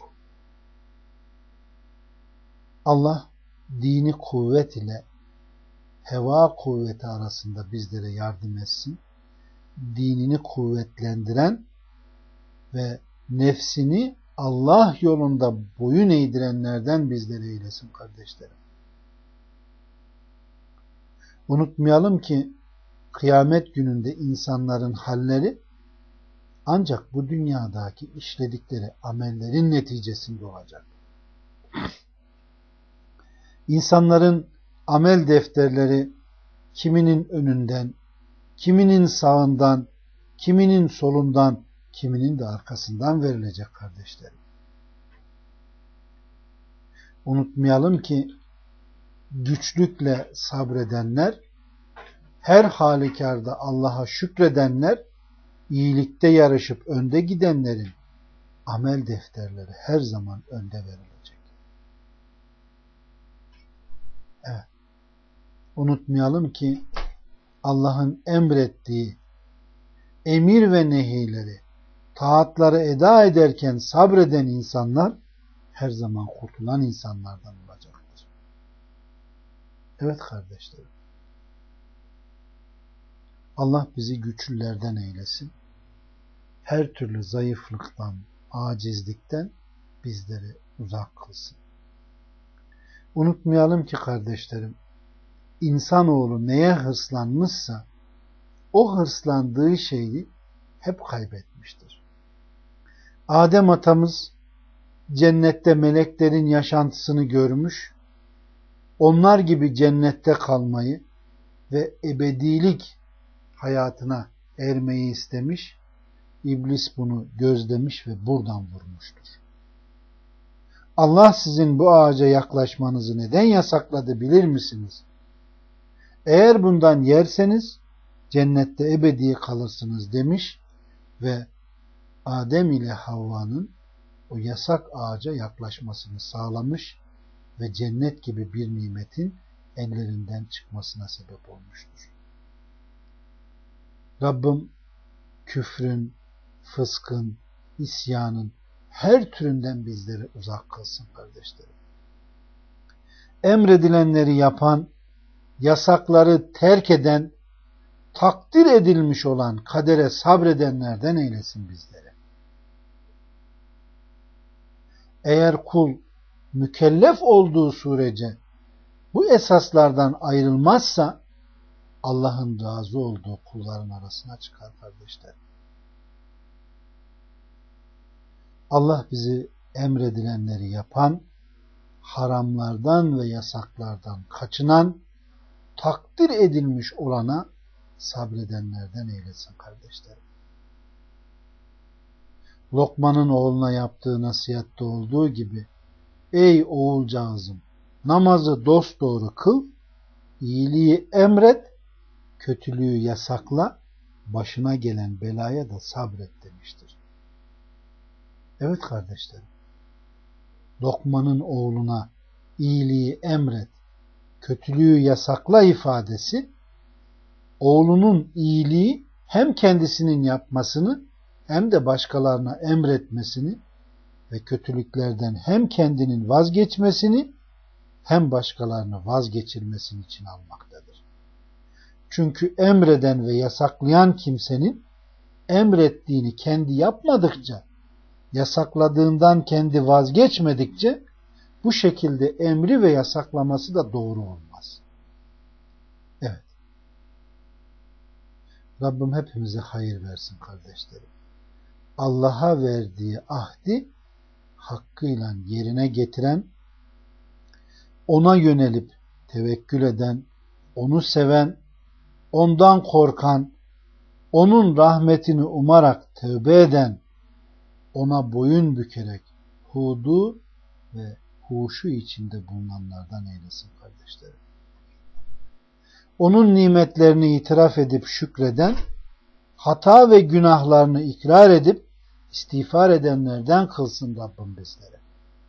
Allah dini kuvvet ile heva kuvveti arasında bizlere yardım etsin. Dinini kuvvetlendiren ve nefsini Allah yolunda boyun eğdirenlerden bizleri eylesin kardeşlerim. Unutmayalım ki kıyamet gününde insanların halleri ancak bu dünyadaki işledikleri amellerin neticesinde olacak. İnsanların amel defterleri kiminin önünden, kiminin sağından, kiminin solundan, kiminin de arkasından verilecek kardeşlerim. Unutmayalım ki güçlükle sabredenler, her halükarda Allah'a şükredenler, iyilikte yarışıp önde gidenlerin amel defterleri her zaman önde verilecek. Evet. Unutmayalım ki Allah'ın emrettiği emir ve nehileri, taatları eda ederken sabreden insanlar her zaman kurtulan insanlardan olacaktır. Evet kardeşlerim. Allah bizi güçlülerden eylesin. Her türlü zayıflıktan, acizlikten bizleri uzak kılsın. Unutmayalım ki kardeşlerim, insanoğlu neye hırslanmışsa o hırslandığı şeyi hep kaybetmiştir. Adem atamız cennette meleklerin yaşantısını görmüş, onlar gibi cennette kalmayı ve ebedilik hayatına ermeyi istemiş, İblis bunu gözlemiş ve buradan vurmuştur. Allah sizin bu ağaca yaklaşmanızı neden yasakladı bilir misiniz? Eğer bundan yerseniz cennette ebedi kalırsınız demiş ve Adem ile Havva'nın o yasak ağaca yaklaşmasını sağlamış ve cennet gibi bir nimetin ellerinden çıkmasına sebep olmuştur. Rabbim küfrün, fıskın, isyanın her türünden bizleri uzak kılsın kardeşlerim. Emredilenleri yapan, yasakları terk eden, takdir edilmiş olan kadere sabredenlerden eylesin bizleri. Eğer kul mükellef olduğu sürece bu esaslardan ayrılmazsa Allah'ın razı olduğu kulların arasına çıkar kardeşlerim. Allah bizi emredilenleri yapan, haramlardan ve yasaklardan kaçınan, takdir edilmiş olana sabredenlerden eylesin kardeşlerim. Lokman'ın oğluna yaptığı nasihatte olduğu gibi, ey oğulcağızım, namazı dosdoğru kıl, iyiliği emret, kötülüğü yasakla, başına gelen belaya da sabret demiştir. Evet kardeşlerim, Lokman'ın oğluna iyiliği emret, kötülüğü yasakla ifadesi, oğlunun iyiliği hem kendisinin yapmasını hem de başkalarına emretmesini ve kötülüklerden hem kendinin vazgeçmesini hem başkalarını vazgeçirmesini için almaktadır. Çünkü emreden ve yasaklayan kimsenin emrettiğini kendi yapmadıkça, yasakladığından kendi vazgeçmedikçe bu şekilde emri ve yasaklaması da doğru olmaz. Evet. Rabbim hepimize hayır versin kardeşlerim. Allah'a verdiği ahdi hakkıyla yerine getiren, ona yönelip tevekkül eden, onu seven, ondan korkan, onun rahmetini umarak tövbe eden, ona boyun bükerek hudu ve huşu içinde bulunanlardan eylesin kardeşlerim. Onun nimetlerini itiraf edip şükreden, hata ve günahlarını ikrar edip istiğfar edenlerden kılsın Rabbim bizlere.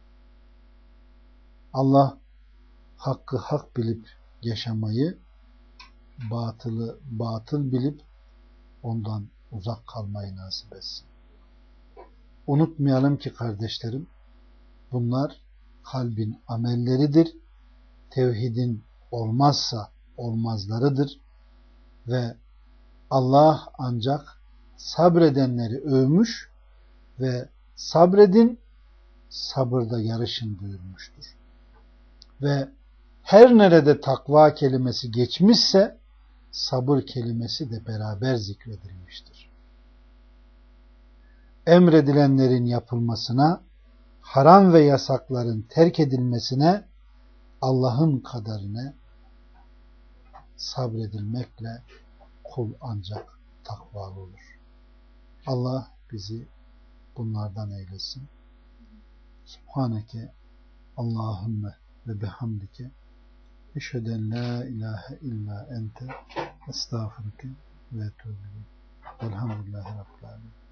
Allah hakkı hak bilip yaşamayı, batılı batıl bilip ondan uzak kalmayı nasip etsin. Unutmayalım ki kardeşlerim, bunlar kalbin amelleridir. Tevhidin olmazsa olmazlarıdır ve Allah ancak sabredenleri övmüş ve sabredin, sabırda yarışın buyurmuştur. Ve her nerede takva kelimesi geçmişse sabır kelimesi de beraber zikredilmiştir. Emredilenlerin yapılmasına, haram ve yasakların terk edilmesine, Allah'ın kaderine sabredilmekle kul ancak takvalı olur. Allah bizi bunlardan eylesin. Subhaneke Allahümme ve bihamdike eşheden la ilahe illa ente estağfurke ve etûbü ileyk. Velhamdülillahi Rabbil âlemin.